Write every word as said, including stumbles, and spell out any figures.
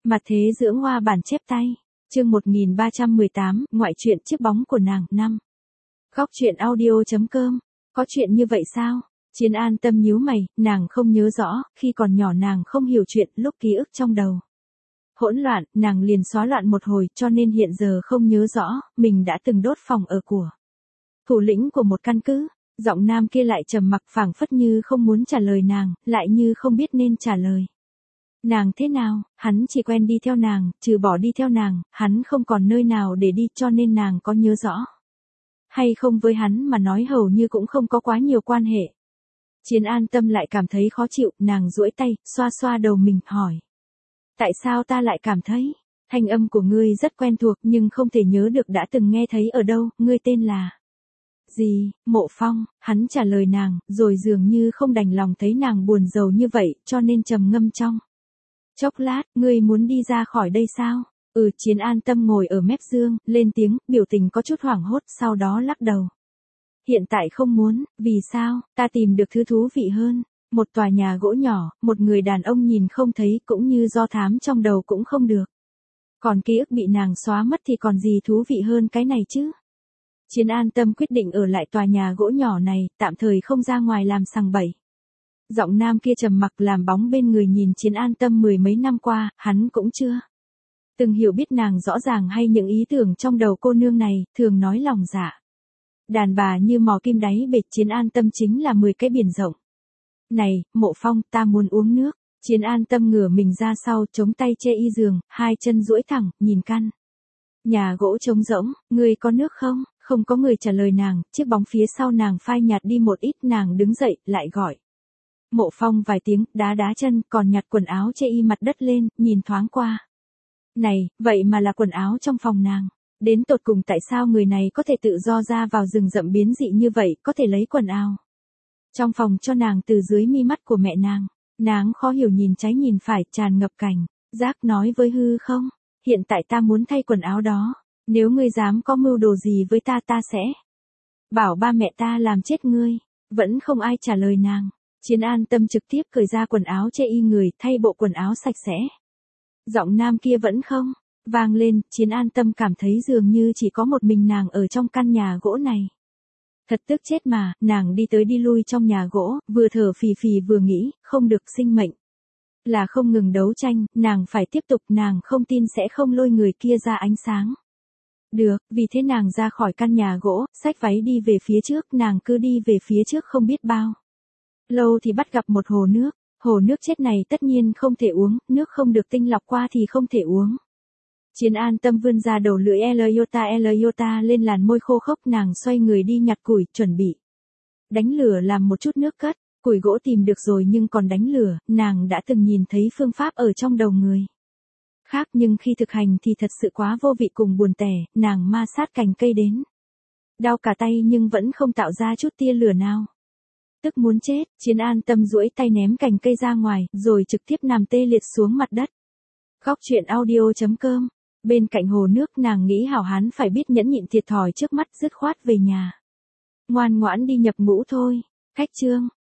Mặt thế dưỡng hoa bản chép tay. Chương một nghìn ba trăm mười tám, ngoại truyện chiếc bóng của nàng, năm. Góc truyện audio.com. Có chuyện như vậy sao? Chiến An Tâm nhíu mày, nàng không nhớ rõ, khi còn nhỏ nàng không hiểu chuyện, lúc ký ức trong đầu hỗn loạn, nàng liền xóa loạn một hồi, cho nên hiện giờ không nhớ rõ, mình đã từng đốt phòng ở của thủ lĩnh của một căn cứ. Giọng nam kia lại trầm mặc, phảng phất như không muốn trả lời nàng, lại như không biết nên trả lời. Nàng thế nào, hắn chỉ quen đi theo nàng, trừ bỏ đi theo nàng, hắn không còn nơi nào để đi, cho nên nàng có nhớ rõ hay không với hắn mà nói hầu như cũng không có quá nhiều quan hệ. Chiến An Tâm lại cảm thấy khó chịu, nàng duỗi tay, xoa xoa đầu mình, hỏi. Tại sao ta lại cảm thấy, thanh âm của ngươi rất quen thuộc nhưng không thể nhớ được đã từng nghe thấy ở đâu, ngươi tên là gì? Mộ Phong, hắn trả lời nàng, rồi dường như không đành lòng thấy nàng buồn rầu như vậy, cho nên trầm ngâm trong chốc lát, ngươi muốn đi ra khỏi đây sao? Ừ, Chiến An Tâm ngồi ở mép giường, lên tiếng, biểu tình có chút hoảng hốt, sau đó lắc đầu. Hiện tại không muốn, vì sao? Ta tìm được thứ thú vị hơn. Một tòa nhà gỗ nhỏ, một người đàn ông nhìn không thấy, cũng như do thám trong đầu cũng không được. Còn ký ức bị nàng xóa mất thì còn gì thú vị hơn cái này chứ? Chiến An Tâm quyết định ở lại tòa nhà gỗ nhỏ này, tạm thời không ra ngoài làm sằng bậy. Giọng nam kia trầm mặc, làm bóng bên người nhìn Chiến An Tâm mười mấy năm qua, hắn cũng chưa từng hiểu biết nàng rõ ràng hay những ý tưởng trong đầu cô nương này, thường nói lòng dạ. Đàn bà như mò kim đáy bể, Chiến An Tâm chính là mười cái biển rộng. Này, Mộ Phong, ta muốn uống nước. Chiến An Tâm ngửa mình ra sau, chống tay che y giường, hai chân duỗi thẳng, nhìn căn nhà gỗ trống rỗng. Ngươi có nước không? Không có người trả lời nàng, chiếc bóng phía sau nàng phai nhạt đi một ít, nàng đứng dậy, lại gọi. Mộ Phong vài tiếng, đá đá chân, còn nhặt quần áo che y mặt đất lên, nhìn thoáng qua. Này, vậy mà là quần áo trong phòng nàng. Đến tột cùng tại sao người này có thể tự do ra vào rừng rậm biến dị như vậy, có thể lấy quần áo trong phòng cho nàng từ dưới mi mắt của mẹ nàng. Nàng khó hiểu nhìn trái nhìn phải, tràn ngập cảnh giác, nói với hư không, hiện tại ta muốn thay quần áo đó. Nếu ngươi dám có mưu đồ gì với ta, ta sẽ bảo ba mẹ ta làm chết ngươi. Vẫn không ai trả lời nàng. Chiến An Tâm trực tiếp cởi ra quần áo che y người, thay bộ quần áo sạch sẽ. Giọng nam kia vẫn không vang lên. Chiến An Tâm cảm thấy dường như chỉ có một mình nàng ở trong căn nhà gỗ này. Thật tức chết mà, nàng đi tới đi lui trong nhà gỗ, vừa thở phì phì vừa nghĩ, không được, sinh mệnh là không ngừng đấu tranh, nàng phải tiếp tục, nàng không tin sẽ không lôi người kia ra ánh sáng. Được, vì thế nàng ra khỏi căn nhà gỗ, xách váy đi về phía trước, nàng cứ đi về phía trước không biết bao lâu thì bắt gặp một hồ nước. Hồ nước chết này tất nhiên không thể uống, nước không được tinh lọc qua thì không thể uống. Chiến An Tâm vươn ra đầu lưỡi L iota L iota lên làn môi khô khốc, nàng xoay người đi nhặt củi, chuẩn bị đánh lửa làm một chút nước cất. Củi gỗ tìm được rồi nhưng còn đánh lửa, nàng đã từng nhìn thấy phương pháp ở trong đầu người khác, nhưng khi thực hành thì thật sự quá vô vị cùng buồn tẻ, nàng ma sát cành cây đến đau cả tay nhưng vẫn không tạo ra chút tia lửa nào. Tức muốn chết, Chiến An Tâm duỗi tay ném cành cây ra ngoài, rồi trực tiếp nằm tê liệt xuống mặt đất. Góc truyện audio.com. Bên cạnh hồ nước, nàng nghĩ hảo hán phải biết nhẫn nhịn thiệt thòi trước mắt, dứt khoát về nhà. Ngoan ngoãn đi nhập ngũ thôi. Cách chương.